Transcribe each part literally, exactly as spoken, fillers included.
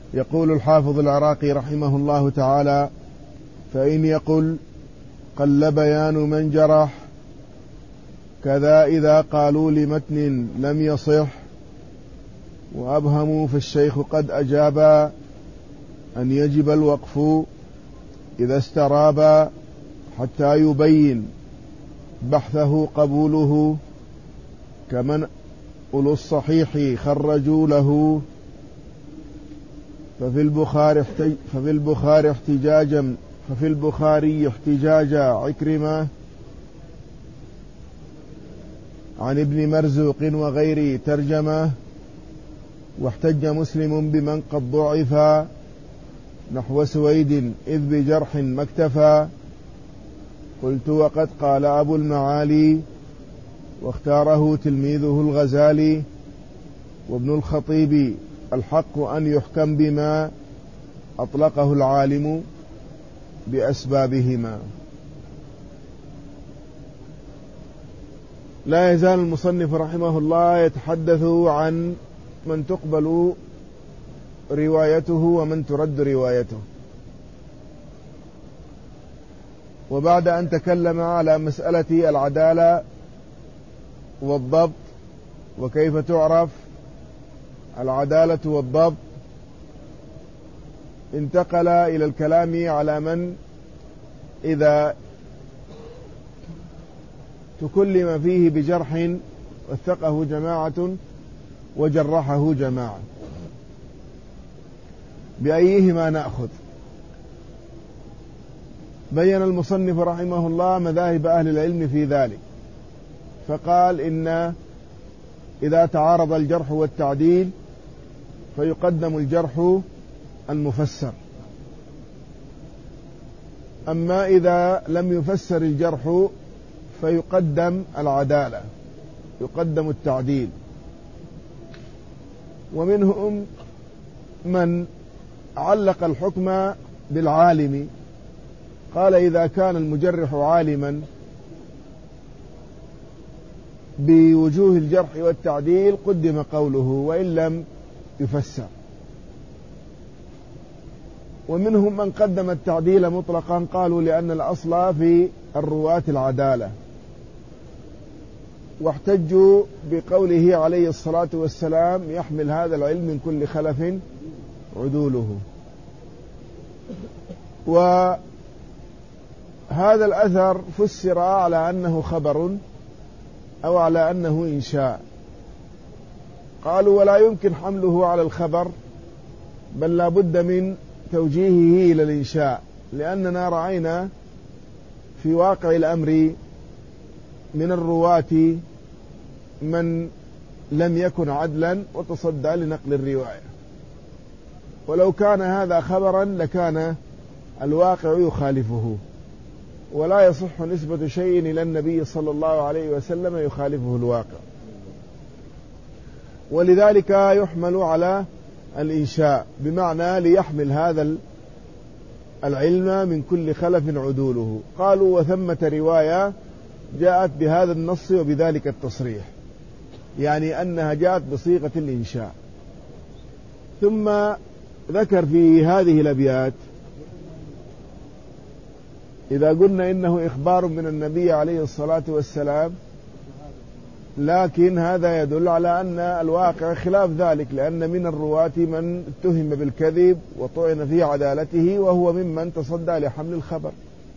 يقول الحافظ العراقي رحمه الله تعالى: فإن يقل قل بيان من جرح، كذا إذا قالوا لمتن لم يصح وأبهموا، فالشيخ قد أجابا أن يجب الوقف إذا استرابا حتى يبين بحثه قبوله، كمن أولو الصحيح خرجوا له. ففي البخاري احتج ففي البخاري احتجاجا ففي البخاري احتجاجا عكرمة عن ابن مرزوق وغيره ترجمة، واحتج مسلم بمن قد ضعفا نحو سويد إذ بجرح ما اكتفى. قلت: وقد قال أبو المعالي واختاره تلميذه الغزالي وابن الخطيب: الحق أن يحكم بما أطلقه العالم بأسبابهما. لا يزال المصنف رحمه الله يتحدث عن من تقبل روايته ومن ترد روايته، وبعد أن تكلم على مسألة العدالة والضبط وكيف تعرف العدالة والضبط، انتقل إلى الكلام على من إذا تكلم فيه بجرح وثقه جماعة وجرحه جماعة، بأيهما نأخذ؟ بين المصنف رحمه الله مذاهب أهل العلم في ذلك، فقال: إن إذا تعارض الجرح والتعديل فيقدم الجرح المفسر، أما إذا لم يفسر الجرح فيقدم العدالة، يقدم التعديل. ومنهم من علق الحكم بالعالم، قال: إذا كان المجرح عالما بوجوه الجرح والتعديل قدم قوله وإن لم يفسر. ومنهم من قدم التعديل مطلقا، قالوا لأن الأصل في الرواة العدالة، واحتجوا بقوله عليه الصلاة والسلام: يحمل هذا العلم من كل خلف عدوله. وهذا الأثر فسر على أنه خبر أو على أنه إنشاء. قالوا: ولا يمكن حمله على الخبر، بل لا بد من توجيهه إلى الإنشاء، لأننا رأينا في واقع الأمر من الرواة من لم يكن عدلا وتصدى لنقل الرواية، ولو كان هذا خبرا لكان الواقع يخالفه، ولا يصح نسبة شيء إلى النبي صلى الله عليه وسلم يخالفه الواقع، ولذلك يحمل على الإنشاء، بمعنى ليحمل هذا العلم من كل خلف عدوله. قالوا: وثمة رواية جاءت بهذا النص وبذلك التصريح، يعني أنها جاءت بصيغة الإنشاء. ثم ذكر في هذه الأبيات: إذا قلنا إنه إخبار من النبي عليه الصلاة والسلام، لكن هذا يدل على أن الواقع خلاف ذلك، لأن من الرواة من اتهم بالكذب وطعن في عدالته وهو ممن تصدى لحمل الخبر.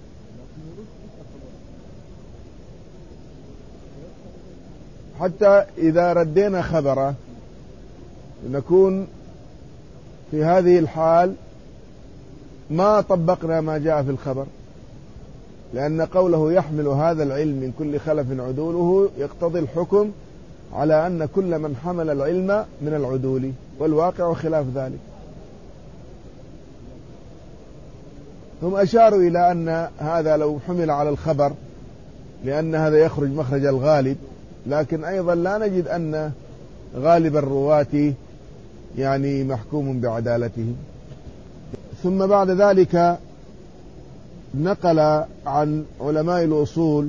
حتى إذا ردينا خبره نكون في هذه الحال ما طبقنا ما جاء في الخبر، لأن قوله يحمل هذا العلم من كل خلف عدوله يقتضي الحكم على أن كل من حمل العلم من العدول، والواقع خلاف ذلك. هم أشاروا إلى أن هذا لو حمل على الخبر لأن هذا يخرج مخرج الغالب، لكن أيضا لا نجد أن غالب الرواة يعني محكوم بعدالته. ثم بعد ذلك نقل عن علماء الأصول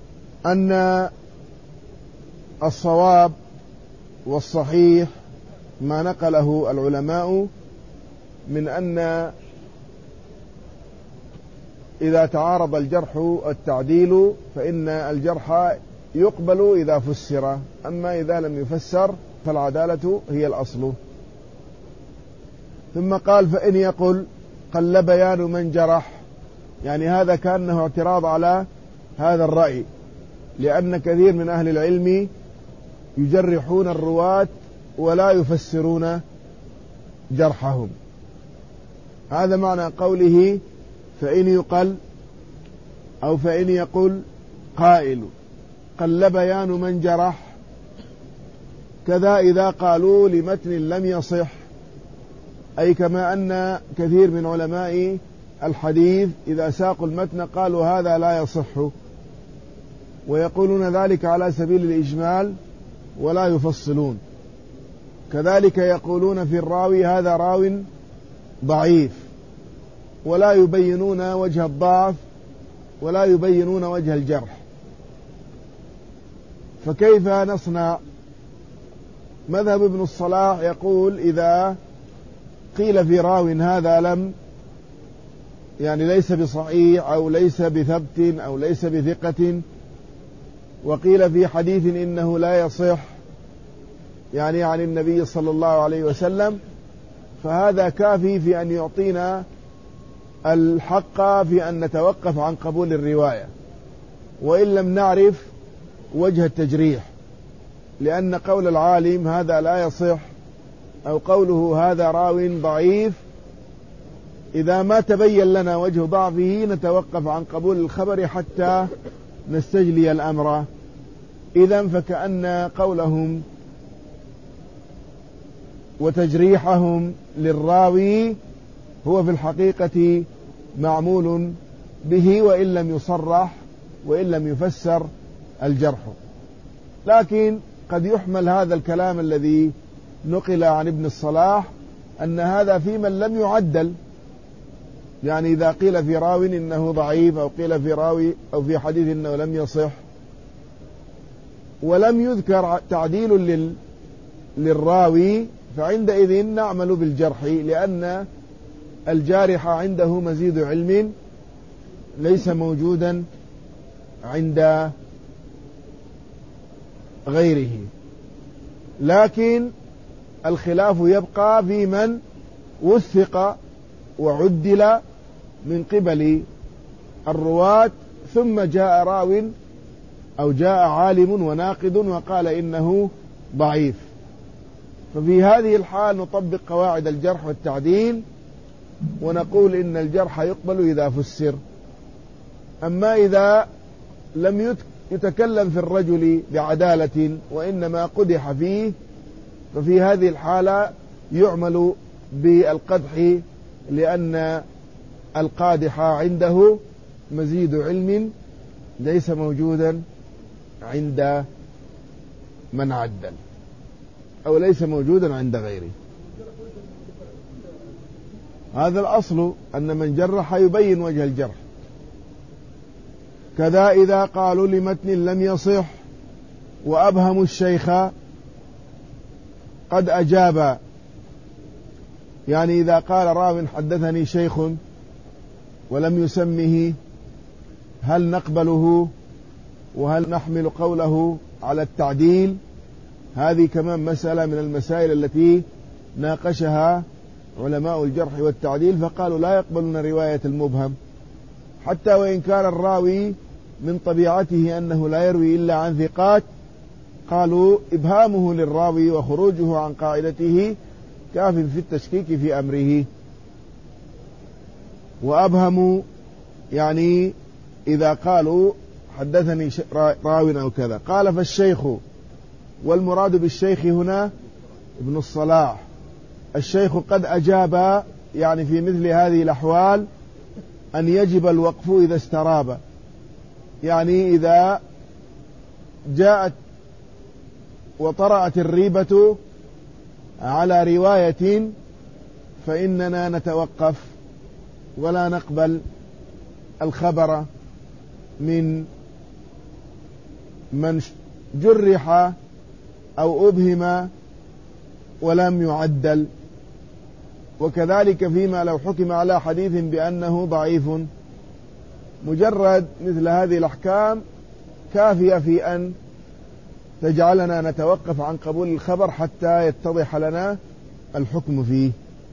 أن الصواب والصحيح ما نقله العلماء من أن إذا تعارض الجرح والتعديل فإن الجرح يقبل إذا فسر، أما إذا لم يفسر فالعدالة هي الأصل. ثم قال فإن يقل قل بيان من جرح، يعني هذا كأنه اعتراض على هذا الرأي، لأن كثير من أهل العلم يجرحون الرواة ولا يفسرون جرحهم. هذا معنى قوله فإن يقل أو فإن يقول قائل قل بيان من جرح. كذا إذا قالوا لمتن لم يصح، أي كما أن كثير من علماء الحديث إذا ساقوا المتن قالوا هذا لا يصح، ويقولون ذلك على سبيل الإجمال ولا يفصلون. كذلك يقولون في الراوي هذا راو ضعيف، ولا يبينون وجه الضعف ولا يبينون وجه الجرح. فكيف نصنع؟ مذهب ابن الصلاح يقول إذا قيل في راو هذا لم يعني ليس بصحيح أو ليس بثبت أو ليس بثقة، وقيل في حديث إنه لا يصح يعني عن النبي صلى الله عليه وسلم، فهذا كافي في أن يعطينا الحق في أن نتوقف عن قبول الرواية وإن لم نعرف وجه التجريح، لأن قول العالم هذا لا يصح أو قوله هذا راو ضعيف إذا ما تبين لنا وجه ضعفه نتوقف عن قبول الخبر حتى نستجلي الأمر. إذن فكأن قولهم وتجريحهم للراوي هو في الحقيقة معمول به وإن لم يصرح وإن لم يفسر الجرح. لكن قد يحمل هذا الكلام الذي نقل عن ابن الصلاح أن هذا في من لم يعدل، يعني إذا قيل في راو إنه ضعيف أو قيل في راوي أو في حديث إنه لم يصح ولم يذكر تعديل لل للراوي، فعندئذ نعمل بالجرح، لأن الجارح عنده مزيد علم ليس موجودا عند غيره. لكن الخلاف يبقى في من وثق وعدل من قبل الرواة ثم جاء راو أو جاء عالم وناقد وقال إنه ضعيف، ففي هذه الحال نطبق قواعد الجرح والتعديل ونقول إن الجرح يقبل إذا فسر. أما إذا لم يتكلم في الرجل بعدالة وإنما قدح فيه، ففي هذه الحالة يعمل بالقدح، لأن القادح عنده مزيد علم ليس موجودا عند من عدل أو ليس موجودا عند غيره. هذا الأصل أن من جرح يبين وجه الجرح. كذا إذا قالوا لمتن لم يصح وأبهموا الشيخ قد أجاب، يعني إذا قال راو حدثني شيخ ولم يسمه هل نقبله وهل نحمل قوله على التعديل؟ هذه كمان مسألة من المسائل التي ناقشها علماء الجرح والتعديل، فقالوا لا يقبلون رواية المبهم حتى وإن كان الراوي من طبيعته أنه لا يروي إلا عن ثقات، قالوا إبهامه للراوي وخروجه عن قاعدته كاف في التشكيك في أمره. وأبهموا يعني إذا قالوا حدثني راو أو كذا. قال فالشيخ، والمراد بالشيخ هنا ابن الصلاح، الشيخ قد أجاب يعني في مثل هذه الأحوال أن يجب الوقف إذا استراب، يعني إذا جاءت وطرأت الريبة على رواية فإننا نتوقف ولا نقبل الخبر من من جرح أو أبهم ولم يعدل. وكذلك فيما لو حكم على حديث بأنه ضعيف، مجرد مثل هذه الأحكام كافية في أن تجعلنا نتوقف عن قبول الخبر حتى يتضح لنا الحكم فيه.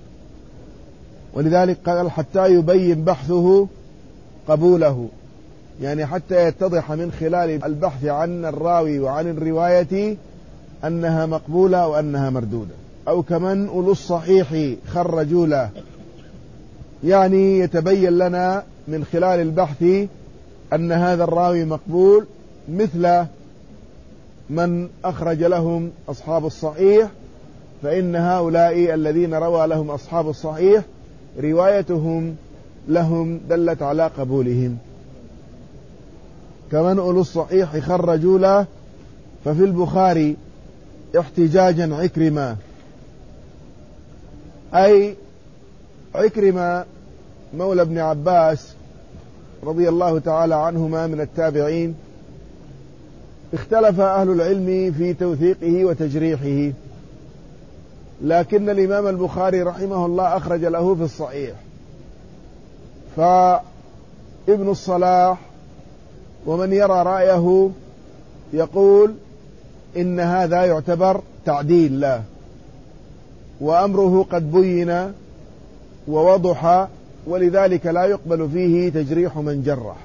ولذلك قال حتى يبين بحثه قبوله، يعني حتى يتضح من خلال البحث عن الراوي وعن الرواية أنها مقبولة وأنها مردودة. أو كمن أولو الصحيح خرجوا له، يعني يتبين لنا من خلال البحث أن هذا الراوي مقبول، مثل من أخرج لهم أصحاب الصحيح، فإن هؤلاء الذين روى لهم أصحاب الصحيح روايتهم لهم دلت على قبولهم. كمن أولو الصحيح خرجوا له، ففي البخاري احتجاجا عكرمة، أي عكرمة مولى ابن عباس رضي الله تعالى عنهما من التابعين، اختلف أهل العلم في توثيقه وتجريحه، لكن الإمام البخاري رحمه الله أخرج له في الصحيح. فابن الصلاح ومن يرى رأيه يقول إن هذا يعتبر تعديل له، وأمره قد بين ووضح، ولذلك لا يقبل فيه تجريح من جرح،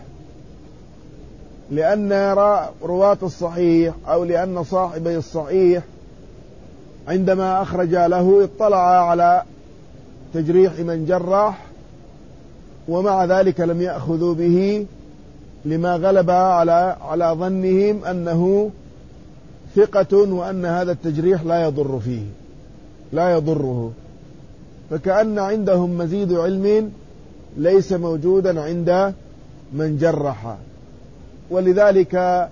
لأن رواة الصحيح أو لأن صاحبي الصحيح عندما أخرج له اطلع على تجريح من جرح، ومع ذلك لم يأخذوا به لما غلب على على ظنهم أنه ثقة وأن هذا التجريح لا يضر فيه لا يضره، فكأن عندهم مزيد علم ليس موجودا عند من جرح. ولذلك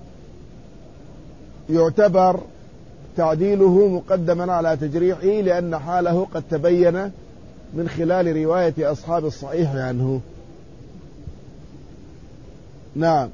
يعتبر تعديله مقدما على تجريحه، لأن حاله قد تبين من خلال رواية أصحاب الصحيح عنه. نعم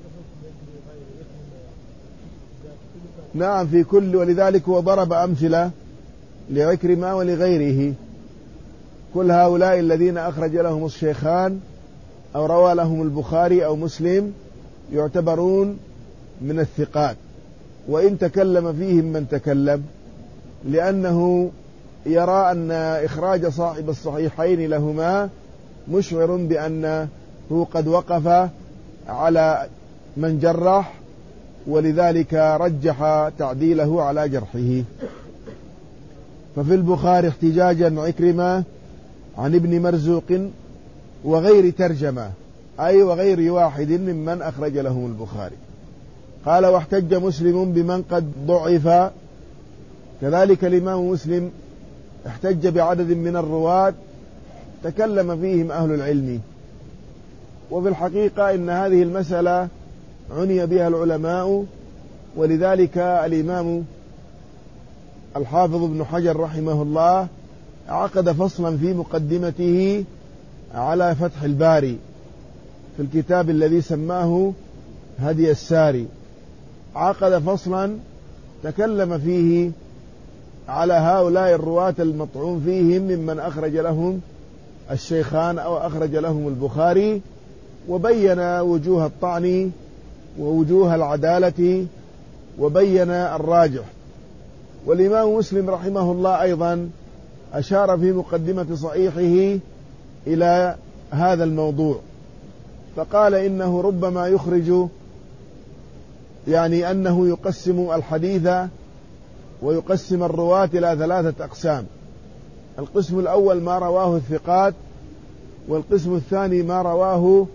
نعم في كل، ولذلك هو ضرب أمثلة لعكرمة ولغيره. كل هؤلاء الذين أخرج لهم الشيخان أو روى لهم البخاري أو مسلم يعتبرون من الثقات، وإن تكلم فيهم من تكلم، لأنه يرى أن إخراج صاحب الصحيحين لهما مشعر بأنه قد وقف على من جرح، ولذلك رجح تعديله على جرحه. ففي البخاري احتجاجا عكرمة عن ابن مرزوق وغير ترجمة، أي وغير واحد ممن أخرج لهم البخاري. قال واحتج مسلم بمن قد ضعف، كذلك الإمام مسلم احتج بعدد من الرواة تكلم فيهم أهل العلم. وفي الحقيقة إن هذه المسألة عني بها العلماء، ولذلك الإمام الحافظ ابن حجر رحمه الله عقد فصلا في مقدمته على فتح الباري في الكتاب الذي سماه هدي الساري، عقد فصلا تكلم فيه على هؤلاء الرواة المطعون فيهم ممن أخرج لهم الشيخان أو أخرج لهم البخاري، وبين وجوه الطعن ووجوه العدالة وبين الراجح. والإمام مسلم رحمه الله أيضا أشار في مقدمة صحيحه إلى هذا الموضوع، فقال إنه ربما يخرج، يعني أنه يقسم الحديث ويقسم الرواة إلى ثلاثة أقسام: القسم الأول ما رواه الثقات، والقسم الثاني ما رواه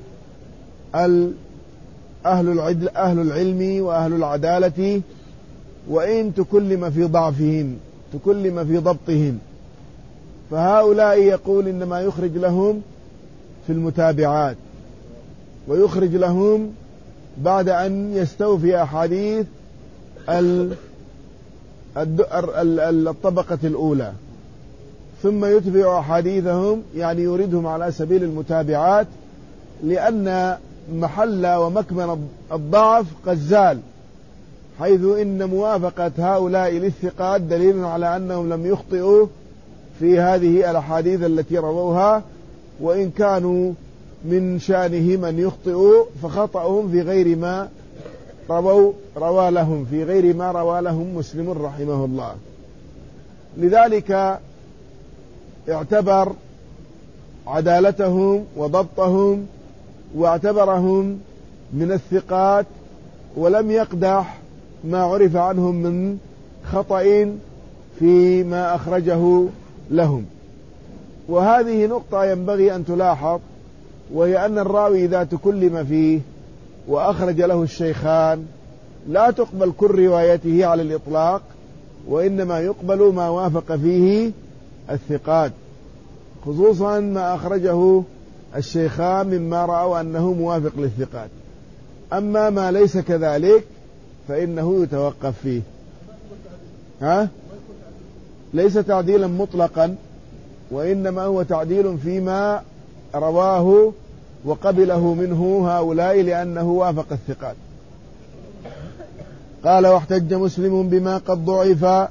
أهل العلم وأهل العدالة، وإن تكلم في ضعفهم تكلم في ضبطهم، فهؤلاء يقول إنما يخرج لهم في المتابعات، ويخرج لهم بعد أن يستوفي أحاديث الطبقة الأولى، ثم يتبع أحاديثهم، يعني يريدهم على سبيل المتابعات، لأن محل ومكمن الضعف قد زال حيث إن موافقة هؤلاء للثقات دليل على أنهم لم يخطئوا في هذه الأحاديث التي رووها، وإن كانوا من شأنهم أن يخطئوا فخطأهم في غير ما رووا روى لهم في غير ما روى لهم مسلم رحمه الله. لذلك اعتبر عدالتهم وضبطهم واعتبرهم من الثقات، ولم يقدح ما عرف عنهم من خطأ فيما أخرجه لهم. وهذه نقطة ينبغي أن تلاحظ، وهي أن الراوي إذا تكلم فيه وأخرج له الشيخان لا تقبل كل روايته على الإطلاق، وإنما يقبل ما وافق فيه الثقات، خصوصا ما أخرجه الشيخان مما رأوا أنه موافق للثقات. أما ما ليس كذلك فإنه يتوقف فيه. ها؟ ليس تعديلا مطلقا، وإنما هو تعديل فيما رواه وقبله منه هؤلاء لأنه وافق الثقات. قال: واحتج مسلم بما قد ضعف.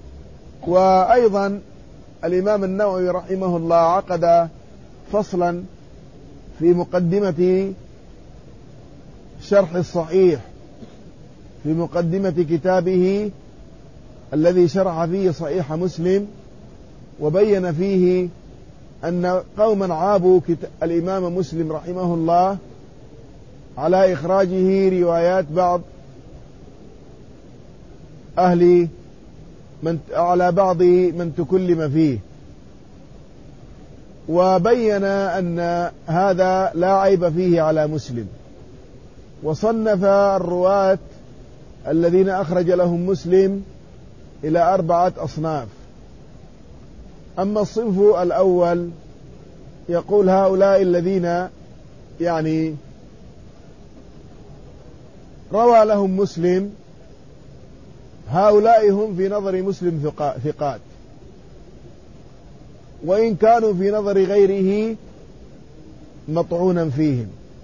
وأيضا الإمام النووي رحمه الله عقد فصلا في مقدمة شرح الصحيح، في مقدمة كتابه الذي شرح فيه صحيح مسلم، وبين فيه أن قوما عابوا الإمام مسلم رحمه الله على إخراجه روايات بعض أهل من على بعض من تكلم فيه، وبين أن هذا لا عيب فيه على مسلم. وصنف الرواة الذين أخرج لهم مسلم إلى أربعة أصناف. أما الصنف الأول يقول هؤلاء الذين يعني روى لهم مسلم، هؤلاء هم في نظر مسلم ثقات، وإن كانوا في نظر غيره مطعونا فيهم.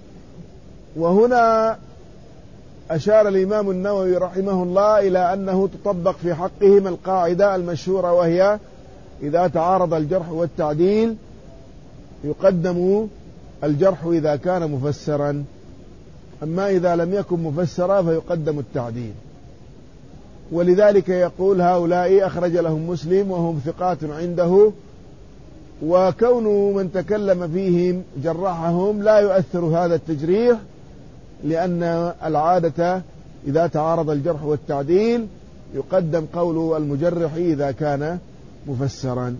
وهنا أشار الإمام النووي رحمه الله إلى أنه تطبق في حقهم القاعدة المشهورة، وهي إذا تعارض الجرح والتعديل يقدم الجرح إذا كان مفسرا، أما إذا لم يكن مفسرا فيقدم التعديل. ولذلك يقول هؤلاء أخرج لهم مسلم وهم ثقات عنده، وكون من تكلم فيهم جرحهم لا يؤثر هذا التجريح، لأن العادة إذا تعارض الجرح والتعديل يقدم قول المجرح إذا كان مفسرا.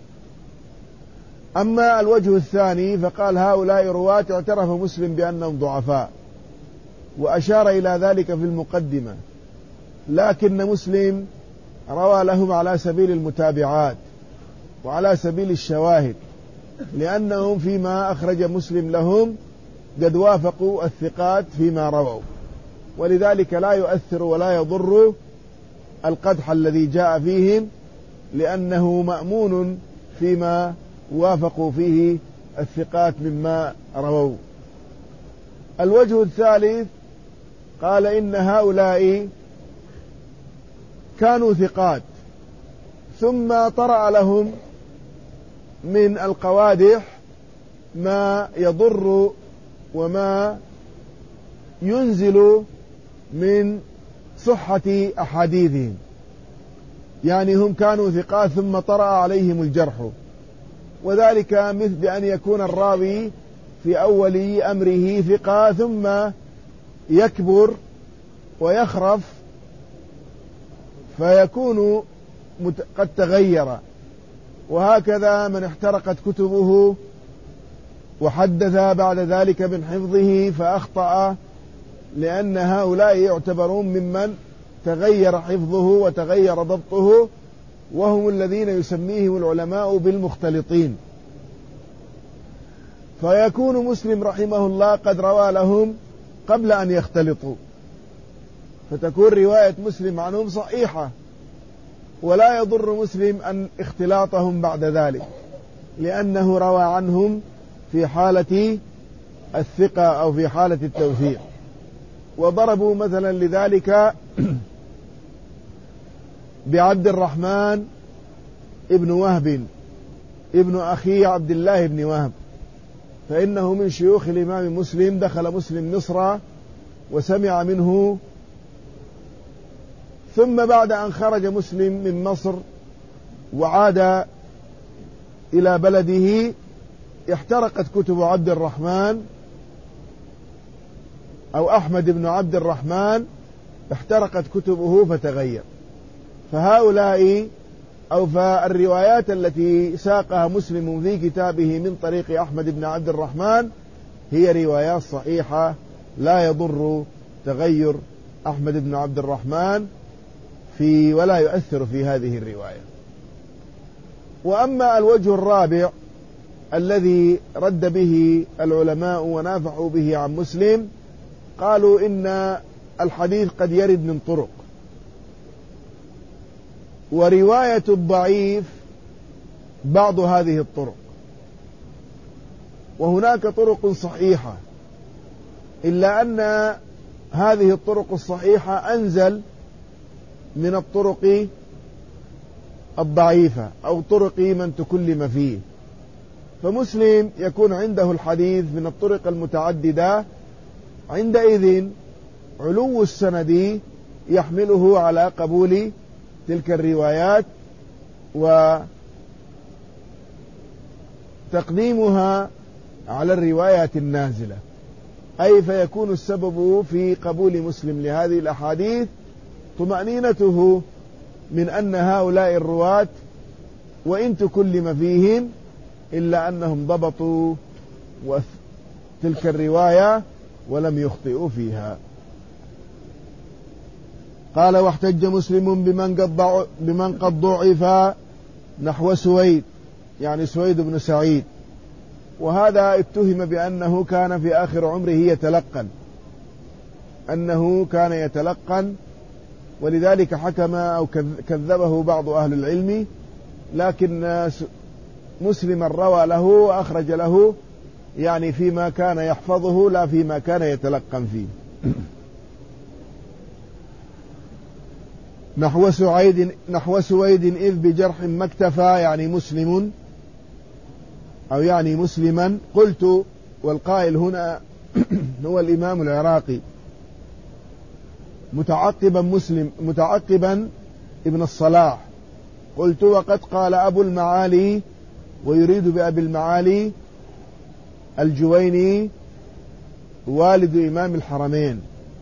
أما الوجه الثاني فقال هؤلاء رواة اعترف مسلم بأنهم ضعفاء، وأشار إلى ذلك في المقدمة، لكن مسلم روى لهم على سبيل المتابعات وعلى سبيل الشواهد، لأنهم فيما أخرج مسلم لهم قد وافقوا الثقات فيما رووا، ولذلك لا يؤثر ولا يضر القدح الذي جاء فيهم، لأنه مأمون فيما وافقوا فيه الثقات مما رووا. الوجه الثالث قال إن هؤلاء كانوا ثقات ثم طرأ لهم من القوادح ما يضر وما ينزل من صحة أحاديثهم، يعني هم كانوا ثقات ثم طرأ عليهم الجرح، وذلك مثل بأن يكون الراوي في أول أمره ثقة ثم يكبر ويخرف فيكون قد تغير. وهكذا من احترقت كتبه وحدث بعد ذلك من حفظه فأخطأ، لأن هؤلاء يعتبرون ممن تغير حفظه وتغير ضبطه، وهم الذين يسميهم العلماء بالمختلطين. فيكون مسلم رحمه الله قد روى لهم قبل أن يختلطوا، فتكون رواية مسلم عنهم صحيحة، ولا يضر مسلم أن اختلاطهم بعد ذلك، لأنه روى عنهم في حالة الثقة أو في حالة التوثيق. وضربوا مثلا لذلك بعبد الرحمن ابن وهب ابن أخي عبد الله بن وهب، فإنه من شيوخ الإمام مسلم، دخل مسلم مصر وسمع منه، ثم بعد أن خرج مسلم من مصر وعاد إلى بلده احترقت كتب عبد الرحمن أو أحمد بن عبد الرحمن، احترقت كتبه فتغير. فهؤلاء أو فالروايات التي ساقها مسلم في كتابه من طريق أحمد بن عبد الرحمن هي روايات صحيحة، لا يضر تغير أحمد بن عبد الرحمن في ولا يؤثر في هذه الرواية. وأما الوجه الرابع الذي رد به العلماء ونافعوا به عن مسلم، قالوا إن الحديث قد يرد من طرق، ورواية الضعيف بعض هذه الطرق، وهناك طرق صحيحة، إلا أن هذه الطرق الصحيحة أنزل من الطرق الضعيفة أو طرق من تكلم فيه. فمسلم يكون عنده الحديث من الطرق المتعددة، عندئذ علو السند يحمله على قبول تلك الروايات وتقديمها على الروايات النازلة، أي فيكون السبب في قبول مسلم لهذه الأحاديث طمأنينته من أن هؤلاء الرواة وإن تكلم فيهم إلا أنهم ضبطوا تلك الرواية ولم يخطئوا فيها. قال: واحتج مسلم بمن قد بمن قد ضعف نحو سويد، يعني سويد بن سعيد، وهذا اتهم بأنه كان في آخر عمره يتلقن، أنه كان يتلقن، ولذلك حكم أو كذبه بعض أهل العلم، لكن مسلما روى له وأخرج له يعني فيما كان يحفظه لا فيما كان يتلقن فيه. نحو سعيد نحو سويد إذ بجرح ما اكتفى، يعني مسلم أو يعني مسلما. قلت، والقائل هنا هو الإمام العراقي متعقبا مسلم متعقبا ابن الصلاح. قلت: وقد قال أبو المعالي، ويريد بأبي المعالي الجويني والد إمام الحرمين،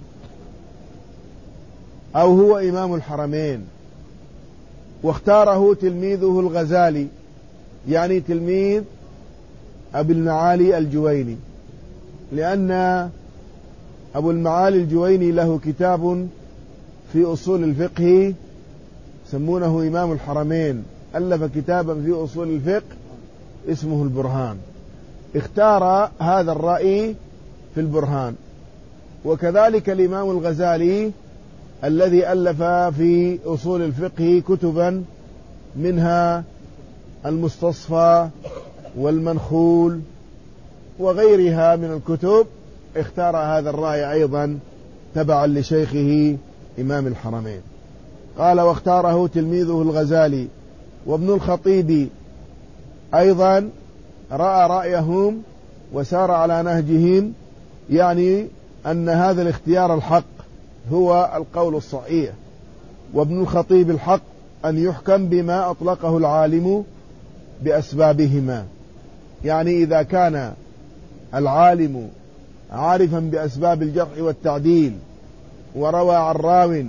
أو هو إمام الحرمين، واختاره تلميذه الغزالي، يعني تلميذ أبي المعالي الجويني، لأن أبو المعالي الجويني له كتاب في أصول الفقه يسمونه إمام الحرمين، ألف كتابا في أصول الفقه اسمه البرهان، اختار هذا الرأي في البرهان. وكذلك الإمام الغزالي الذي ألف في أصول الفقه كتبا منها المستصفى والمنخول وغيرها من الكتب، اختار هذا الرأي أيضا تبعا لشيخه إمام الحرمين. قال: واختاره تلميذه الغزالي، وابن الخطيب أيضا رأى رأيهم وسار على نهجهم، يعني أن هذا الاختيار الحق هو القول الصحيح. وابن الخطيب الحق أن يحكم بما أطلقه العالم بأسبابهما، يعني إذا كان العالم عارفا بأسباب الجرح والتعديل وروى عن راو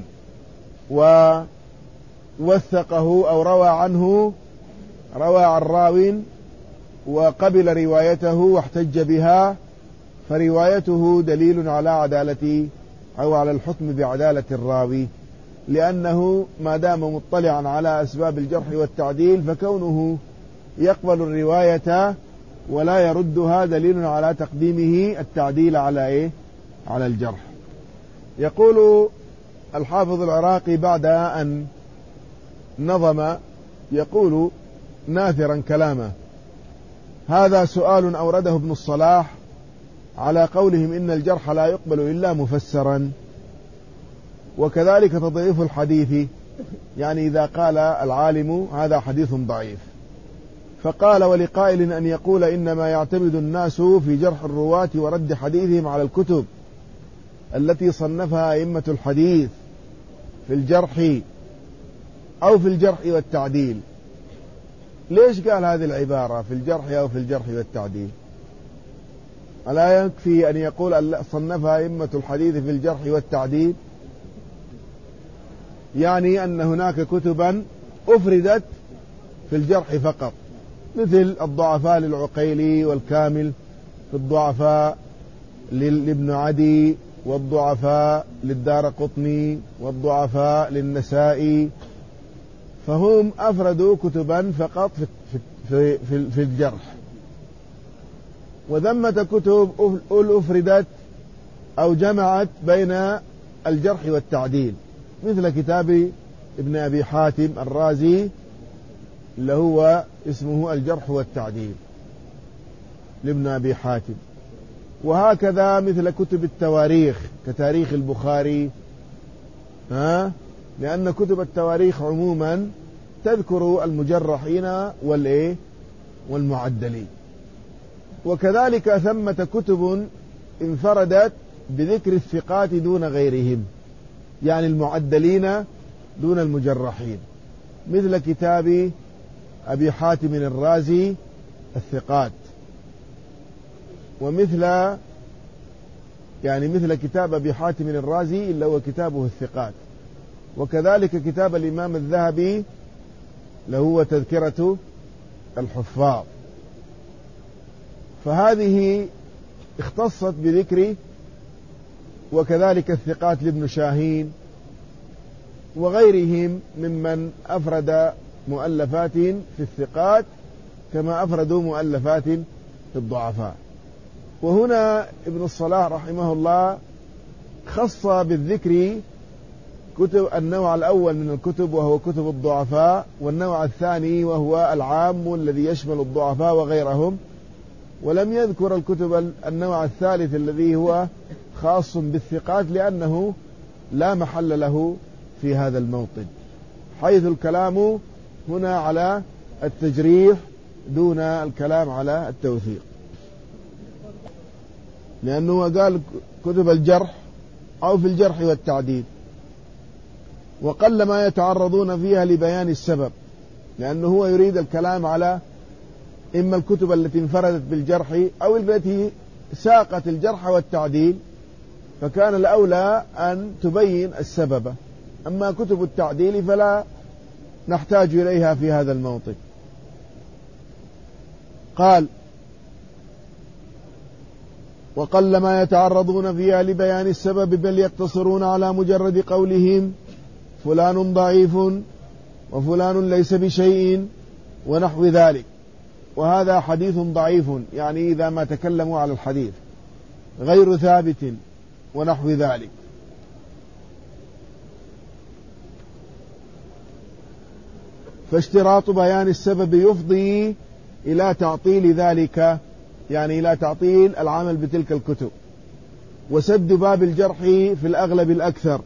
ووثقه أو روى عنه روى عن راو وقبل روايته واحتج بها، فروايته دليل على عدالة أو على الحكم بعدالة الراوي، لأنه ما دام مطلعا على أسباب الجرح والتعديل فكونه يقبل الرواية ولا يردها دليل على تقديمه التعديل على إيه؟ على الجرح. يقول الحافظ العراقي بعد أن نظم، يقول ناثرا كلامه: هذا سؤال أورده ابن الصلاح على قولهم إن الجرح لا يقبل إلا مفسرا، وكذلك تضعيف الحديث يعني إذا قال العالم هذا حديث ضعيف. فقال ولقائل أن يقول إنما يعتمد الناس في جرح الرواة ورد حديثهم على الكتب التي صنفها أئمة الحديث في الجرح أو في الجرح والتعديل. ليش قال هذه العبارة في الجرح أو في الجرح والتعديل؟ ألا يكفي أن يقول صنفها أئمة الحديث في الجرح والتعديل؟ يعني أن هناك كتبا أفردت في الجرح فقط، مثل الضعفاء للعقيلي والكامل في الضعفاء لابن عدي والضعفاء للدارقطني والضعفاء للنسائي، فهم أفردوا كتبا فقط في, في, في, في الجرح. وذمة كتب أفردت أو جمعت بين الجرح والتعديل، مثل كتاب ابن أبي حاتم الرازي اللي هو اسمه الجرح والتعديل لابن أبي حاتم. وهكذا مثل كتب التواريخ كتاريخ البخاري، ها؟ لأن كتب التواريخ عموما تذكر المجرحين والإيه والمعدلين. وكذلك ثمة كتب انفردت بذكر الثقات دون غيرهم، يعني المعدلين دون المجرحين، مثل كتاب أبي حاتم الرازي الثقات، ومثل يعني مثل كتاب أبي حاتم الرازي اللي هو كتابه الثقات. وكذلك كتاب الإمام الذهبي اللي هو تذكرة الحفاظ. فهذه اختصت بذكر، وكذلك الثقات لابن شاهين وغيرهم ممن أفرد مؤلفات في الثقات كما أفردوا مؤلفات في الضعفاء. وهنا ابن الصلاح رحمه الله خص بالذكر كتب النوع الأول من الكتب وهو كتب الضعفاء، والنوع الثاني وهو العام الذي يشمل الضعفاء وغيرهم، ولم يذكر الكتب النوع الثالث الذي هو خاص بالثقات لأنه لا محل له في هذا الموطن، حيث الكلام هنا على التجريح دون الكلام على التوثيق، لأنه قال كتب الجرح أو في الجرح والتعديل، وقل ما يتعرضون فيها لبيان السبب، لأنه هو يريد الكلام على إما الكتب التي انفردت بالجرح أو التي ساقت الجرح والتعديل، فكان الأولى أن تبين السبب. أما كتب التعديل فلا نحتاج إليها في هذا الموطن. قال وقل ما يتعرضون فيها لبيان السبب، بل يقتصرون على مجرد قولهم فلان ضعيف وفلان ليس بشيء ونحو ذلك، وهذا حديث ضعيف، يعني إذا ما تكلموا على الحديث غير ثابت ونحو ذلك. فاشتراط بيان السبب يفضي إلى تعطيل ذلك، يعني إلى تعطيل العمل بتلك الكتب، وسد باب الجرح في الأغلب الأكثر،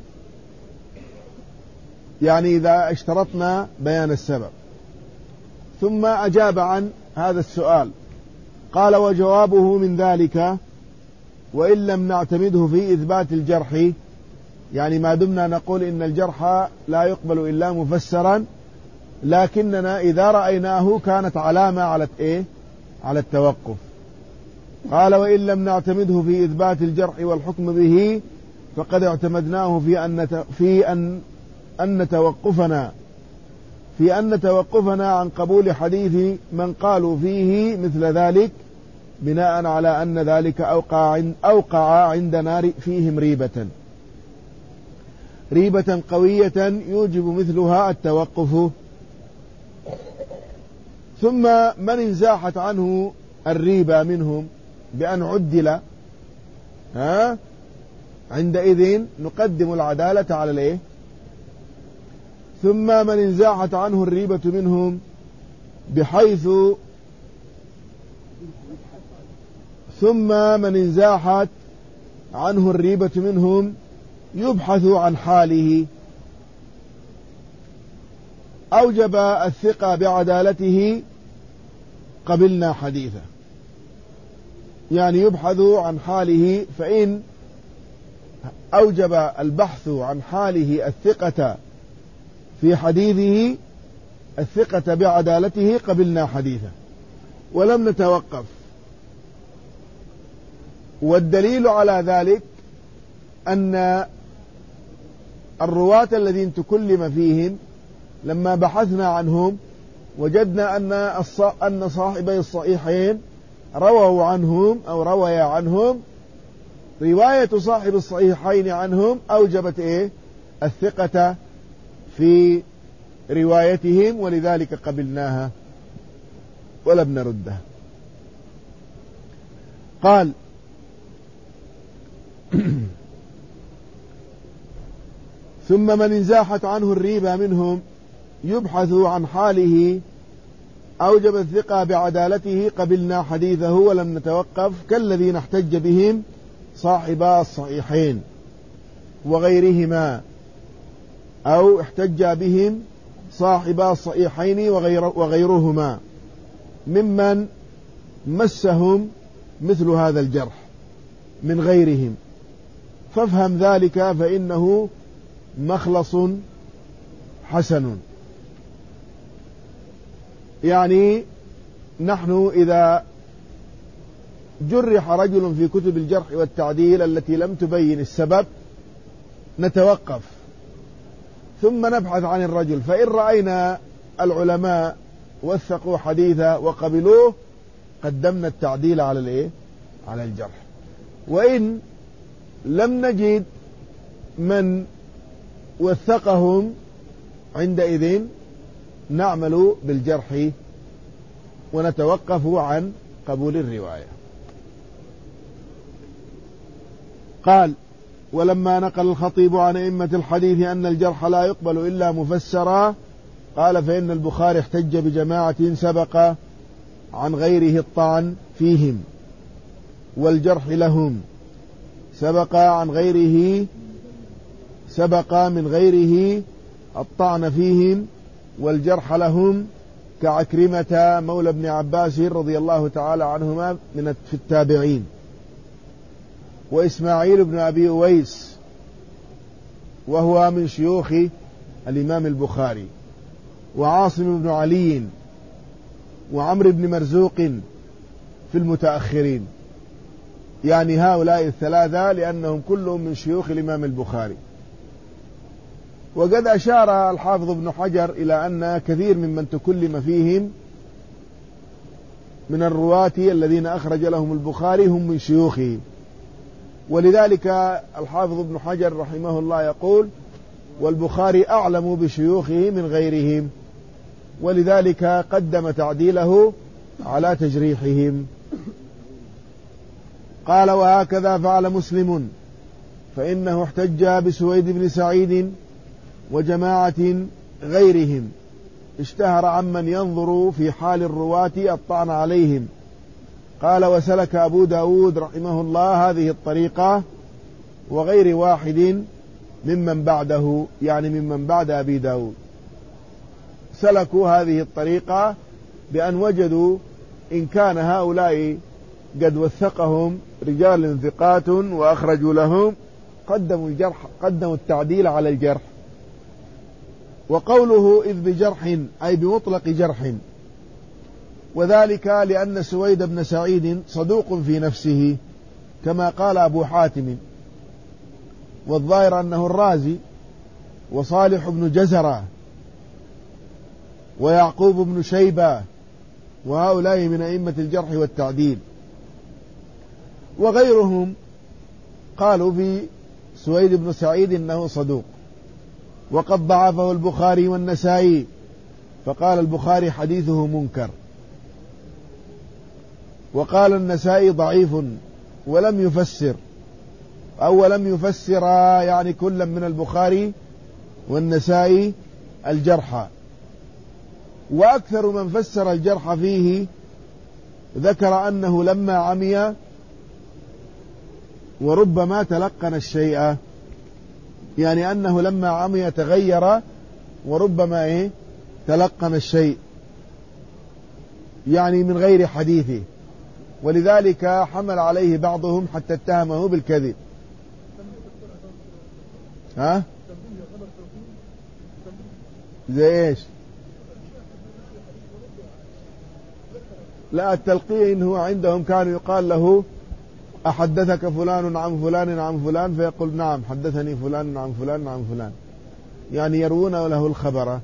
يعني إذا اشترطنا بيان السبب. ثم أجاب عن هذا السؤال قال وجوابه من ذلك وإن لم نعتمده في إثبات الجرح، يعني ما دمنا نقول إن الجرح لا يقبل إلا مفسرا، لكننا إذا رأيناه كانت علامة على إيه؟ على التوقف. قال وإن لم نعتمده في إثبات الجرح والحكم به فقد اعتمدناه في أن في أن أن توقفنا في أن توقفنا عن قبول حديث من قالوا فيه مثل ذلك بناء على أن ذلك أوقع أوقع عندنا فيهم ريبة ريبة قوية يوجب مثلها التوقف. ثم من انزاحت عنه الريبة منهم بأن عدل، ها عندئذ نقدم العدالة على الايه. ثم من انزاحت عنه الريبة منهم بحيث ثم من انزاحت عنه الريبة منهم يبحث عن حاله، أوجب الثقة بعدالته قبلنا حديثه، يعني يبحث عن حاله، فإن أوجب البحث عن حاله الثقة في حديثه الثقة بعدالته قبلنا حديثه ولم نتوقف. والدليل على ذلك أن الرواة الذين تكلم فيهم لما بحثنا عنهم وجدنا أن أن صاحبي الصحيحين رووا عنهم أو روي عنهم، رواية صاحب الصحيحين عنهم أوجبت إيه؟ الثقة في روايتهم، ولذلك قبلناها ولم نردها. قال ثم من انزاحت عنه الريبة منهم يبحث عن حاله أوجب الثقة بعدالته قبلنا حديثه ولم نتوقف، كالذين احتج بهم صاحبا الصحيحين وغيرهما، أو احتج بهم صاحبا الصحيحين وغير وغيرهما ممن مسهم مثل هذا الجرح من غيرهم، فافهم ذلك فإنه مخلص حسن. يعني نحن إذا جرح رجل في كتب الجرح والتعديل التي لم تبين السبب نتوقف ثم نبحث عن الرجل، فإن رأينا العلماء وثقوا حديثه وقبلوه قدمنا التعديل على الايه؟ على الجرح. وإن لم نجد من وثقهم عندئذ نعمل بالجرح ونتوقف عن قبول الرواية. قال ولما نقل الخطيب عن أئمة الحديث أن الجرح لا يقبل إلا مفسرا، قال فإن البخاري احتج بجماعة سبق عن غيره الطعن فيهم والجرح لهم، سبق عن غيره سبق من غيره الطعن فيهم والجرح لهم، كعكرمة مولى ابن عباس رضي الله تعالى عنهما من في التابعين، وإسماعيل بن أبي أويس وهو من شيوخ الإمام البخاري، وعاصم بن علي، وعمر بن مرزوق في المتأخرين، يعني هؤلاء الثلاثة لأنهم كلهم من شيوخ الإمام البخاري. وقد أشار الحافظ ابن حجر إلى أن كثير ممن تكلم فيهم من الرواة الذين أخرج لهم البخاري هم من شيوخه، ولذلك الحافظ ابن حجر رحمه الله يقول والبخاري أعلم بشيوخه من غيرهم، ولذلك قدم تعديله على تجريحهم. قال وهكذا فعل مسلم، فإنه احتج بسويد بن سعيد وجماعة غيرهم اشتهر عمن ينظر في حال الرواة الطعن عليهم. قال وسلك أبو داود رحمه الله هذه الطريقة وغير واحد ممن بعده، يعني ممن بعد أبي داود سلكوا هذه الطريقة بأن وجدوا إن كان هؤلاء قد وثقهم رجال ثقات وأخرجوا لهم قدموا الجرح قدموا التعديل على الجرح. وقوله إذ بجرح أي بمطلق جرح، وذلك لأن سويد بن سعيد صدوق في نفسه كما قال أبو حاتم، والظاهر أنه الرازي وصالح بن جزرة ويعقوب بن شيبة، وهؤلاء من أئمة الجرح والتعديل. وغيرهم قالوا في سويد بن سعيد إنه صدوق، وقد ضعفه البخاري والنسائي، فقال البخاري حديثه منكر، وقال النسائي ضعيف ولم يفسر أو لم يفسر يعني كل من البخاري والنسائي الجرح. وأكثر من فسر الجرح فيه ذكر أنه لما عمي وربما تلقن الشيء، يعني أنه لما عمي تغير وربما إيه تلقن الشيء يعني من غير حديثه، ولذلك حمل عليه بعضهم حتى اتهمه بالكذب. ها؟ زي ايش؟ لا، التلقين هو عندهم كان يقال له أحدثك فلان عن فلان عن فلان، فيقول نعم حدثني فلان عن فلان عن فلان، يعني يروون له الخبر.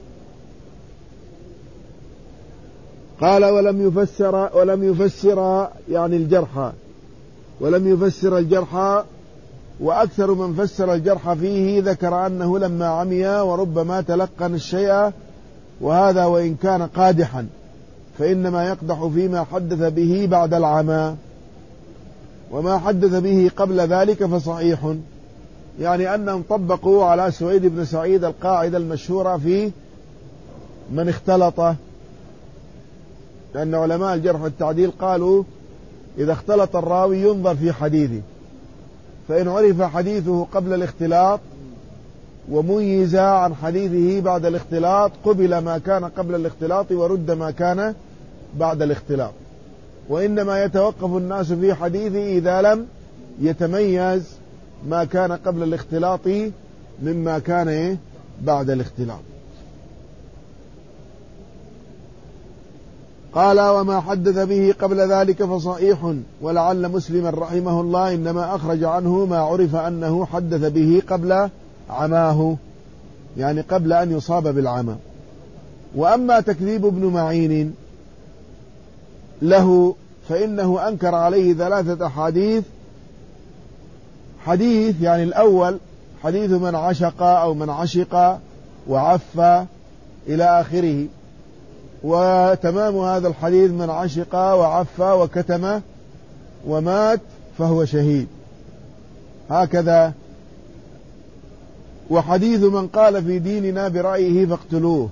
قال ولم يفسر ولم يفسر يعني الجرح، ولم يفسر الجرح، وأكثر من فسر الجرح فيه ذكر أنه لما عمي وربما تلقن الشيء، وهذا وإن كان قادحا فإنما يقدح فيما حدث به بعد العمى، وما حدث به قبل ذلك فصحيح. يعني أنهم طبقوا على سويد بن سعيد القاعدة المشهورة في من اختلط، لأن علماء الجرح والتعديل قالوا إذا اختلط الراوي ينظر في حديثه، فإن عرف حديثه قبل الاختلاط وميز عن حديثه بعد الاختلاط قبل ما كان قبل الاختلاط ورد ما كان بعد الاختلاط، وإنما يتوقف الناس في حديثه إذا لم يتميز ما كان قبل الاختلاط مما كان بعد الاختلاط. قال وما حدث به قبل ذلك فصحيح، ولعل مسلما رحمه الله إنما أخرج عنه ما عرف أنه حدث به قبل عماه، يعني قبل أن يصاب بالعمى. وأما تكذيب ابن معين له فإنه أنكر عليه ثلاثة أحاديث. حديث يعني الأول حديث من عشق أو من عشق وعف إلى آخره، وتمام هذا الحديث من عشق وعف وكتم ومات فهو شهيد، هكذا. وحديث من قال في ديننا برأيه فاقتلوه.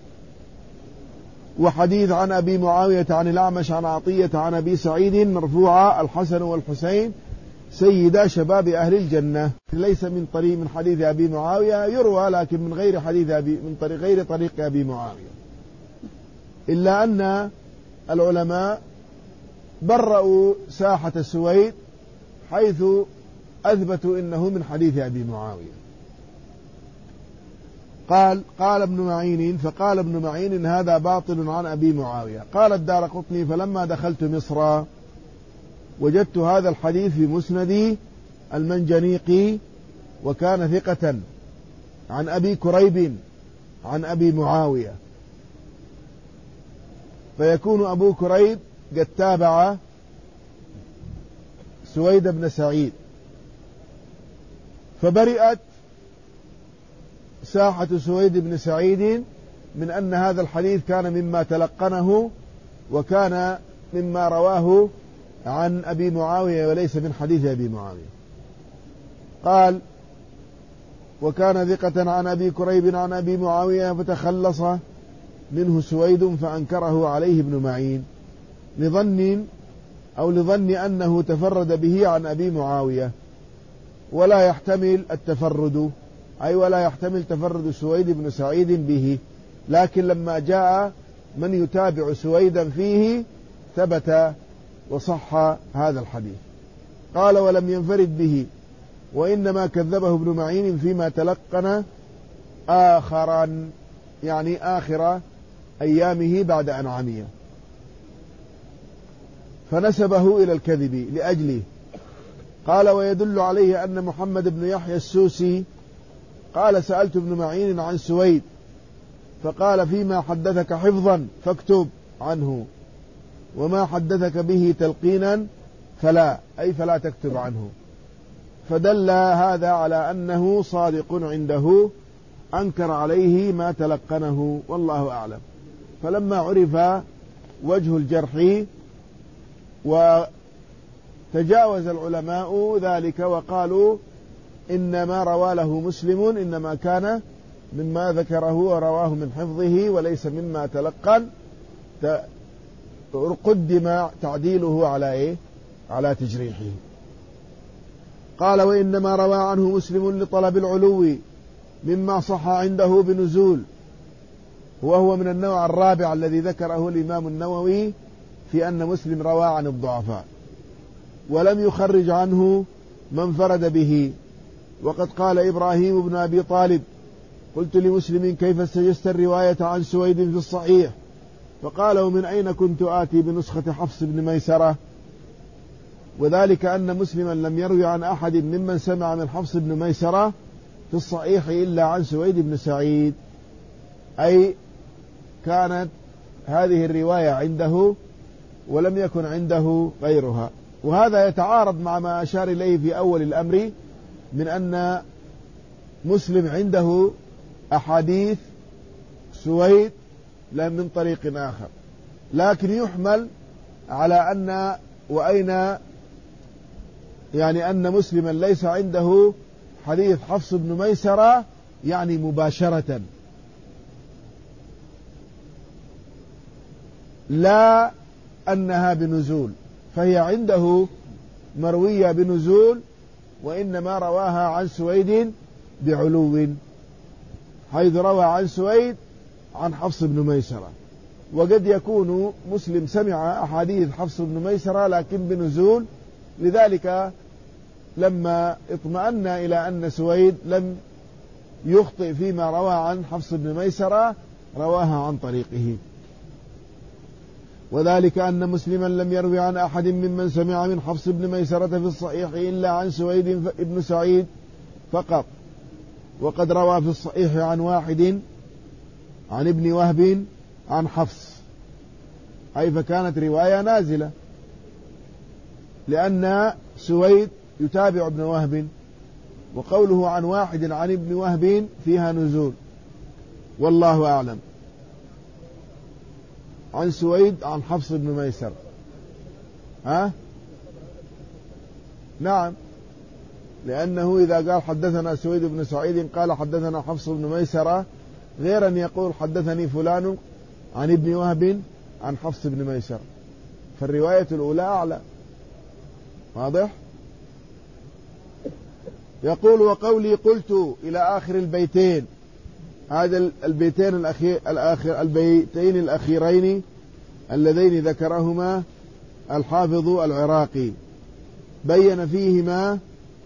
وحديث عن أبي معاوية عن الأعمش عن عطية عن أبي سعيد مرفوعا الحسن والحسين سيدا شباب أهل الجنة، ليس من طريق من حديث أبي معاوية، يروى لكن من غير حديث أبي من طريق غير طريق أبي معاوية، إلا أن العلماء برأوا ساحة سويد حيث أثبتوا إنه من حديث أبي معاوية. قال قال ابن معين فقال ابن معين هذا باطل عن أبي معاوية. قال الدارقطني فلما دخلت مصر وجدت هذا الحديث في مسند المنجنيقي، وكان ثقة عن أبي كريب عن أبي معاوية، فيكون أبو كريب قد تابع سويد بن سعيد، فبرئت ساحة سويد بن سعيد من أن هذا الحديث كان مما تلقنه وكان مما رواه عن أبي معاوية وليس من حديث أبي معاوية. قال وكان ثقة عن أبي كريب عن أبي معاوية فتخلص منه سويد فأنكره عليه ابن معين لظن أو لظن أنه تفرد به عن أبي معاوية، ولا يحتمل التفرد، أي ولا يحتمل تفرد سويد بن سعيد به، لكن لما جاء من يتابع سويدا فيه ثبت وصح هذا الحديث. قال ولم ينفرد به، وإنما كذبه ابن معين فيما تلقن آخرا، يعني آخر أيامه بعد أن عمي، فنسبه إلى الكذب لأجله. قال ويدل عليه أن محمد بن يحيى السوسي قال سألت ابن معين عن سويد فقال فيما حدثك حفظا فاكتب عنه، وما حدثك به تلقينا فلا، أي فلا تكتب عنه، فدل هذا على أنه صادق عنده، أنكر عليه ما تلقنه، والله أعلم. فلما عرف وجه الجرح وتجاوز العلماء ذلك وقالوا إنما روى له مسلم إنما كان مما ذكره ورواه من حفظه وليس مما تلقن، قدم تعديله على إيه؟ على تجريحه. قال وإنما روى عنه مسلم لطلب العلو مما صح عنده بنزول، وهو من النوع الرابع الذي ذكره الإمام النووي في أن مسلم روى عن الضعفاء ولم يخرج عنه من فرد به. وقد قال إبراهيم بن أبي طالب: قلت لمسلم: كيف استجزت الرواية عن سويد في الصحيح؟ فقال: ومن أين كنت آتي بنسخة حفص بن ميسرة؟ وذلك أن مسلما لم يروي عن أحد ممن سمع من حفص بن ميسرة في الصحيح إلا عن سويد بن سعيد، أي كانت هذه الرواية عنده ولم يكن عنده غيرها. وهذا يتعارض مع ما أشار إليه في أول الأمر من أن مسلم عنده أحاديث سويد لا من طريق آخر، لكن يحمل على أن وأين يعني أن مسلما ليس عنده حديث حفص بن ميسرة يعني مباشرة، لا أنها بنزول، فهي عنده مروية بنزول، وإنما رواها عن سويد بعلو، حيث روى عن سويد عن حفص بن ميسرة. وقد يكون مسلم سمع أحاديث حفص بن ميسرة لكن بنزول، لذلك لما اطمأن إلى أن سويد لم يخطئ فيما روى عن حفص بن ميسرة رواها عن طريقه. وذلك أن مسلما لم يروي عن أحد ممن سمع من حفص بن ميسرة في الصحيح إلا عن سويد بن سعيد فقط، وقد روى في الصحيح عن واحد عن ابن وهب عن حفص، أي فكانت رواية نازلة، لأن سويد يتابع ابن وهب، وقوله عن واحد عن ابن وهب فيها نزول، والله أعلم. عن سويد عن حفص بن ميسر، ها؟ نعم، لأنه إذا قال حدثنا سويد بن سعيد قال حدثنا حفص بن ميسرة، غير أن يقول حدثني فلان عن ابن وهب عن حفص بن ميسر، فالرواية الأولى أعلى. واضح؟ يقول: وقولي قلت إلى آخر البيتين، هذا البيتين الأخير الآخر البيتين الأخيرين اللذين ذكرهما الحافظ العراقي بين فيهما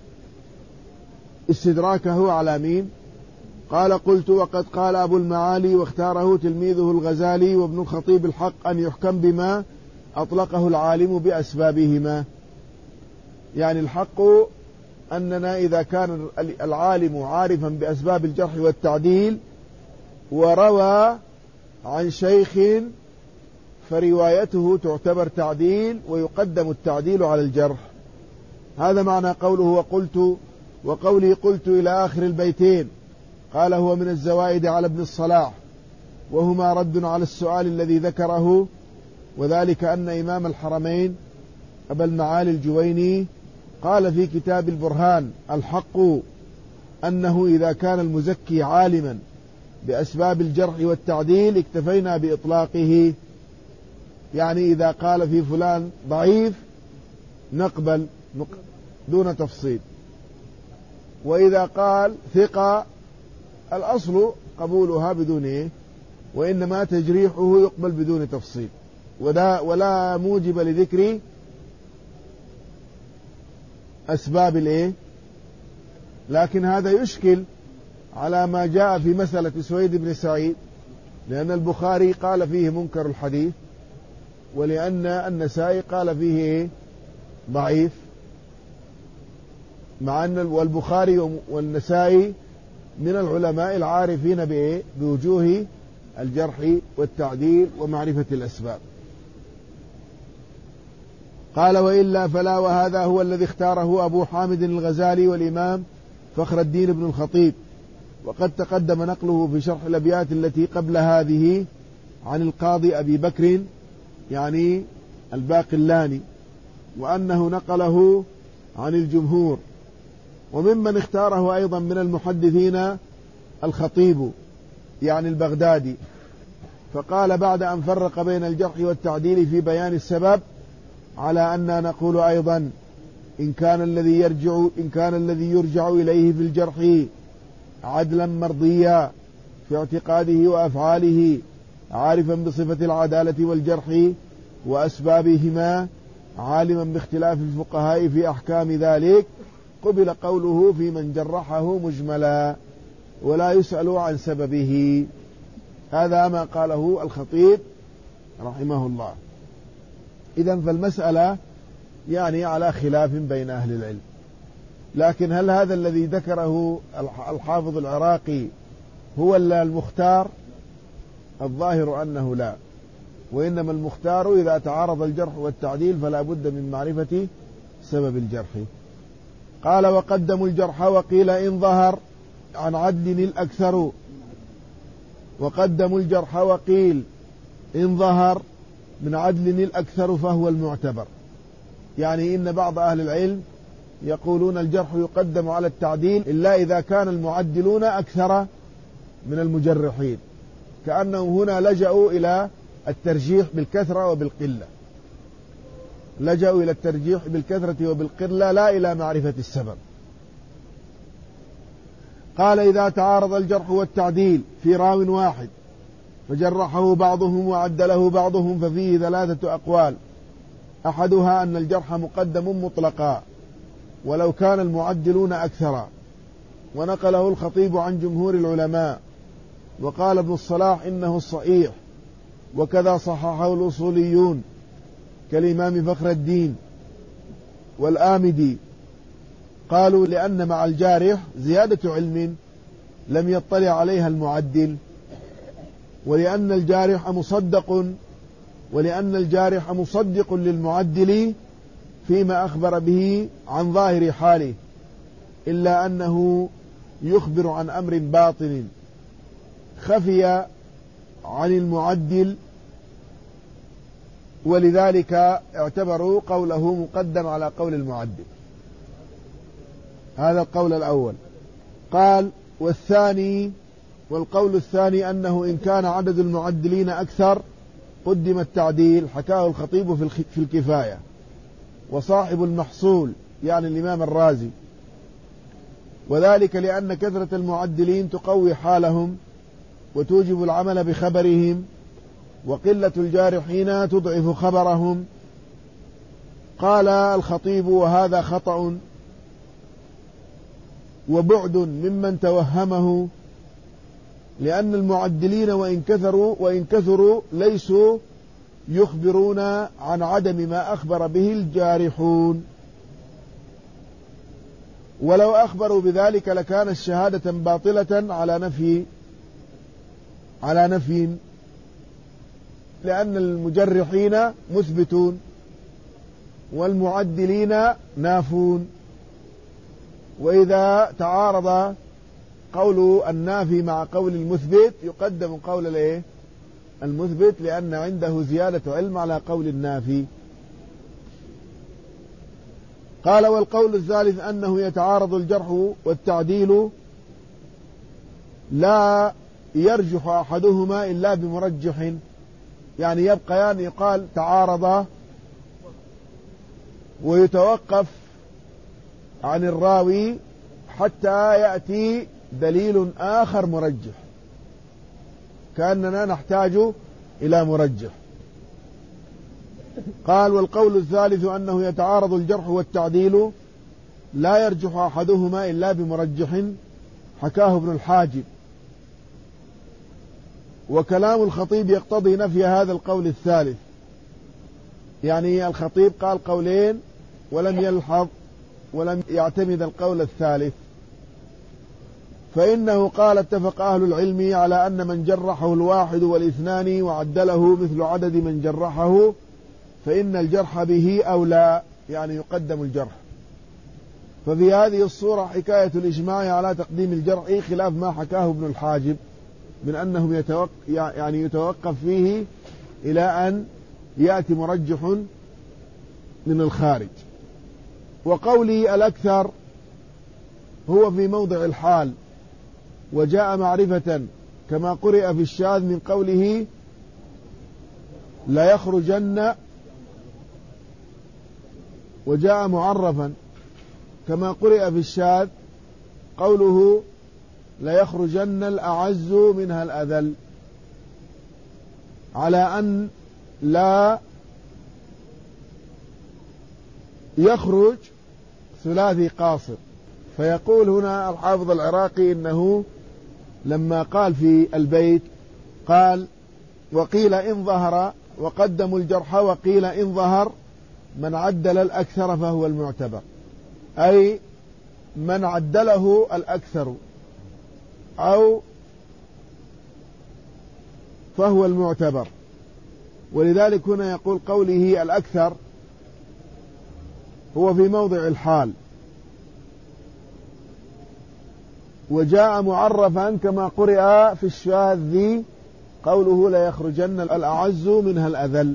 استدراكه على مين؟ قال: قلت: وقد قال أبو المعالي واختاره تلميذه الغزالي وابن الخطيب الحق أن يحكم بما أطلقه العالم بأسبابهما. يعني الحق أننا إذا كان العالم عارفا بأسباب الجرح والتعديل وروى عن شيخ فروايته تعتبر تعديل ويقدم التعديل على الجرح. هذا معنى قوله وقلت. وقولي قلت إلى آخر البيتين قال هو من الزوائد على ابن الصلاح، وهما رد على السؤال الذي ذكره، وذلك أن إمام الحرمين أبا المعالي الجويني قال في كتاب البرهان: الحق أنه إذا كان المزكي عالما بأسباب الجرح والتعديل اكتفينا بإطلاقه، يعني إذا قال في فلان ضعيف نقبل دون تفصيل، وإذا قال ثقة الأصل قبولها بدون إيه، وإنما تجريحه يقبل بدون تفصيل، ولا, ولا موجب لذكر أسباب الإيه. لكن هذا يشكل على ما جاء في مسألة سويد بن سعيد، لأن البخاري قال فيه منكر الحديث، ولأن النسائي قال فيه إيه؟ ضعيف، مع أن والبخاري والنسائي من العلماء العارفين بإيه؟ بوجوه الجرح والتعديل ومعرفة الأسباب. قال: وإلا فلا، وهذا هو الذي اختاره أبو حامد الغزالي والإمام فخر الدين بن الخطيب، وقد تقدم نقله في شرح الأبيات التي قبل هذه عن القاضي أبي بكر يعني الباقلاني، وأنه نقله عن الجمهور. وممن اختاره أيضا من المحدثين الخطيب يعني البغدادي، فقال بعد أن فرق بين الجرح والتعديل في بيان السبب على أننا نقول أيضا إن كان الذي يرجع إن كان الذي يرجع إليه في الجرح عدلا مرضيا في اعتقاده وأفعاله عارفا بصفة العدالة والجرح وأسبابهما عالما باختلاف الفقهاء في أحكام ذلك قبل قوله في من جرحه مجملا ولا يسأل عن سببه. هذا ما قاله الخطيب رحمه الله. إذن فالمسألة يعني على خلاف بين أهل العلم، لكن هل هذا الذي ذكره الحافظ العراقي هو المختار؟ الظاهر أنه لا، وإنما المختار إذا تعارض الجرح والتعديل فلا بد من معرفة سبب الجرح. قال وقدموا الجرح وقيل إن ظهر عن عدل الأكثر. وقدموا الجرح وقيل إن ظهر من عدل الأكثر فهو المعتبر. يعني إن بعض أهل العلم يقولون الجرح يقدم على التعديل إلا إذا كان المعدلون أكثر من المجرحين، كأنهم هنا لجأوا إلى الترجيح بالكثرة وبالقلة، لجأوا إلى الترجيح بالكثرة وبالقلة لا إلى معرفة السبب. قال إذا تعارض الجرح والتعديل في راو واحد فجرحه بعضهم وعدله بعضهم ففيه ثلاثة أقوال، أحدها أن الجرح مقدم مطلقا ولو كان المعدلون أكثر، ونقله الخطيب عن جمهور العلماء، وقال ابن الصلاح إنه الصحيح، وكذا صححه الأصوليون كالإمام فخر الدين والآمدي. قالوا لأن مع الجارح زيادة علم لم يطلع عليها المعدل، ولأن الجارح مصدق ولأن الجارح مصدق للمعدل فيما أخبر به عن ظاهر حاله، إلا أنه يخبر عن أمر باطن خفي عن المعدل، ولذلك اعتبروا قوله مقدم على قول المعدل. هذا القول الأول. قال والثاني والقول الثاني أنه إن كان عدد المعدلين أكثر قدم التعديل، حكاه الخطيب في الكفاية وصاحب المحصول يعني الإمام الرازي، وذلك لأن كثرة المعدلين تقوي حالهم وتوجب العمل بخبرهم، وقلة الجارحين تضعف خبرهم. قال الخطيب وهذا خطأ وبعد ممن توهمه، لأن المعدلين وإن كثروا وإن كثروا ليسوا يخبرون عن عدم ما أخبر به الجارحون، ولو أخبروا بذلك لكانت الشهادة باطلة على نفي على نفي لأن المجرحين مثبتون والمعدلين نافون، وإذا تعارض قول النافي مع قول المثبت يقدم قول الايه المثبت، لأن عنده زيادة علم على قول النافي. قال والقول الثالث أنه يتعارض الجرح والتعديل لا يرجح أحدهما إلا بمرجح، يعني يبقيان يقال تعارضا ويتوقف عن الراوي حتى يأتي دليل آخر مرجح، كأننا نحتاج إلى مرجح. قال والقول الثالث أنه يتعارض الجرح والتعديل لا يرجح أحدهما إلا بمرجح، حكاه ابن الحاجب. وكلام الخطيب يقتضي نفي هذا القول الثالث، يعني الخطيب قال قولين ولم يلحظ ولم يعتمد القول الثالث، فإنه قال اتفق أهل العلم على أن من جرحه الواحد والاثنان وعدله مثل عدد من جرحه فإن الجرح به أولى، يعني يقدم الجرح. ففي هذه الصورة حكاية الإجماع على تقديم الجرح خلاف ما حكاه ابن الحاجب من أنه يتوقف يعني يتوقف فيه إلى أن يأتي مرجح من الخارج. وقولي الأكثر هو في موضع الحال، وجاء معرفة كما قرئ في الشاذ من قوله لا يخرجن، وجاء معرفا كما قرئ في الشاذ قوله ليخرجن الأعز منها الأذل، على أن لا يخرج ثلاثي قاصر. فيقول هنا الحافظ العراقي إنه لما قال في البيت قال وقيل إن ظهر، وقدموا الجرح، وقيل إن ظهر من عدل الأكثر فهو المعتبر، أي من عدله الأكثر أو فهو المعتبر. ولذلك هنا يقول قوله الأكثر هو في موضع الحال، وجاء معرفا كما قرئ في الشاذ قوله لا يخرجن الأعز منها الأذل،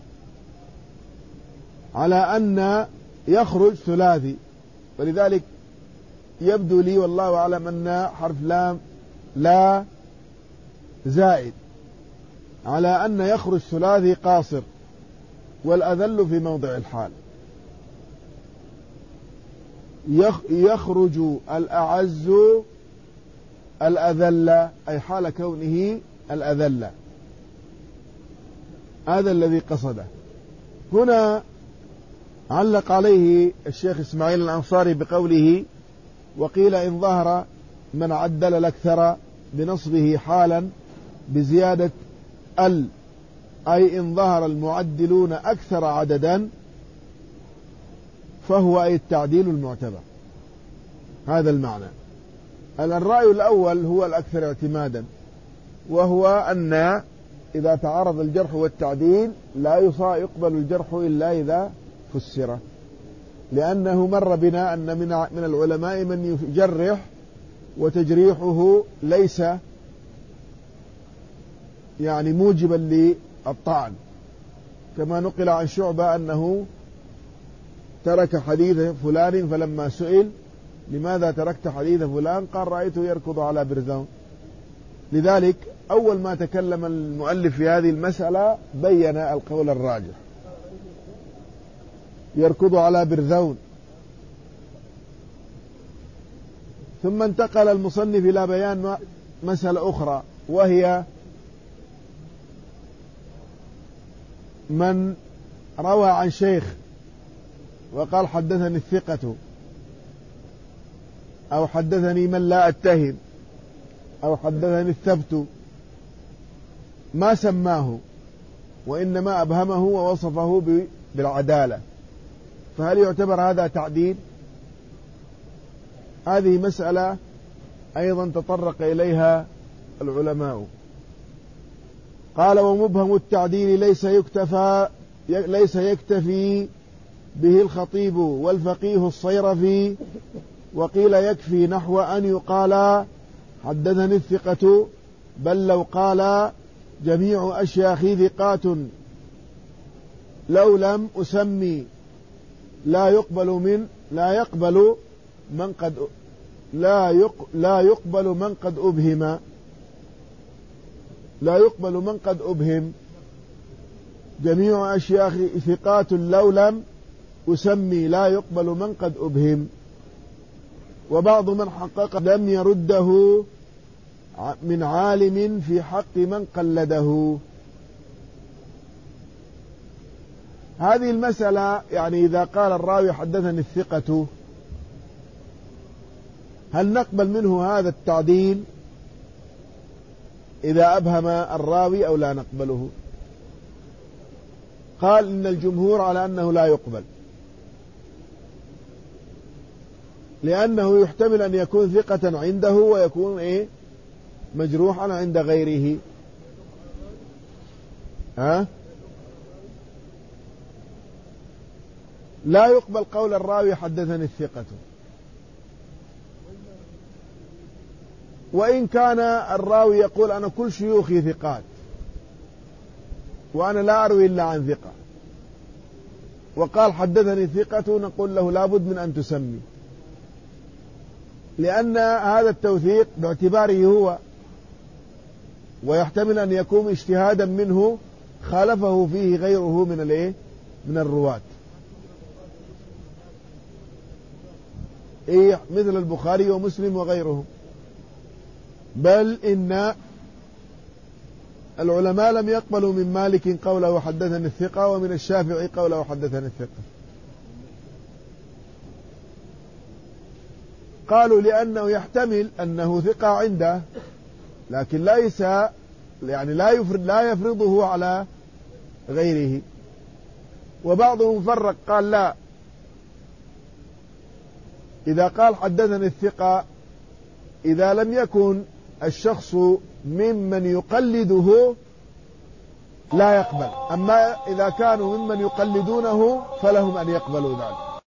على أن يخرج ثلاثي. ولذلك يبدو لي والله أعلم أن حرف لام لا زائد على أن يخرج ثلاثي قاصر، والأذل في موضع الحال. يخرج الأعز الأذل، أي حال كونه الأذل، هذا الذي قصده. هنا علق عليه الشيخ إسماعيل الأنصاري بقوله وقيل إن ظهر من عدل الأكثر بنصبه حالا بزيادة ال، أي إن ظهر المعدلون أكثر عددا فهو أي التعديل المعتبر. هذا المعنى. الرأي الأول هو الأكثر اعتمادا، وهو أن إذا تعارض الجرح والتعديل لا يقبل الجرح إلا إذا فسر، لأنه مر بنا أن من من العلماء من يجرح وتجريحه ليس يعني موجبا للطعن، كما نقل عن شعبة أنه ترك حديث فلان فلما سئل لماذا تركت حديث فلان قال رأيته يركض على برذون. لذلك أول ما تكلم المؤلف في هذه المسألة بين القول الراجح، يركض على برذون. ثم انتقل المصنف إلى بيان مسألة أخرى، وهي من روى عن شيخ وقال حدثني الثقة، أو حدثني من لا أتهم، أو حدثني الثبت، ما سماه وإنما أبهمه ووصفه بالعدالة، فهل يعتبر هذا تعديل؟ هذه مسألة أيضا تطرق إليها العلماء. قال ومبهم التعديل ليس يكتفى ليس يكتفي به الخطيب والفقيه الصيرفي، وقيل يكفي نحو أن يقال حدثني الثقة، بل لو قال جميع أشياخي ثقات لو لم أسمي لا يقبل من لا يقبل من قد لا يق لا يقبل من قد أبهم لا يقبل من قد أبهم جميع أشياخي ثقات لو لم أسمي لا يقبل من قد أبهم. وبعض من حقق لم يرده من عالم في حق من قلده. هذه المسألة يعني إذا قال الراوي حدثني الثقة، هل نقبل منه هذا التعديل إذا أبهم الراوي أو لا نقبله؟ قال إن الجمهور على أنه لا يقبل، لأنه يحتمل أن يكون ثقة عنده ويكون إيه مجروحا عند غيره. ها؟ لا يقبل قول الراوي حدثني الثقة، وإن كان الراوي يقول أنا كل شيوخي ثقات وأنا لا أروي إلا عن ثقة، وقال حدثني ثقة، نقول له لابد من أن تسمي، لأن هذا التوثيق باعتباره هو، ويحتمل أن يكون اجتهادا منه خالفه فيه غيره من الايه من الرواة، إيه مثل البخاري ومسلم وغيرهم. بل إن العلماء لم يقبلوا من مالك قوله حدثني الثقة، ومن الشافعي قوله حدثني الثقة. قالوا لأنه يحتمل أنه ثقة عنده، لكن ليس يعني لا يفرض لا يفرضه على غيره. وبعضهم فرق قال لا، إذا قال حدثني الثقة إذا لم يكن الشخص ممن يقلده لا يقبل، أما إذا كانوا ممن يقلدونه فلهم أن يقبلوا ذلك.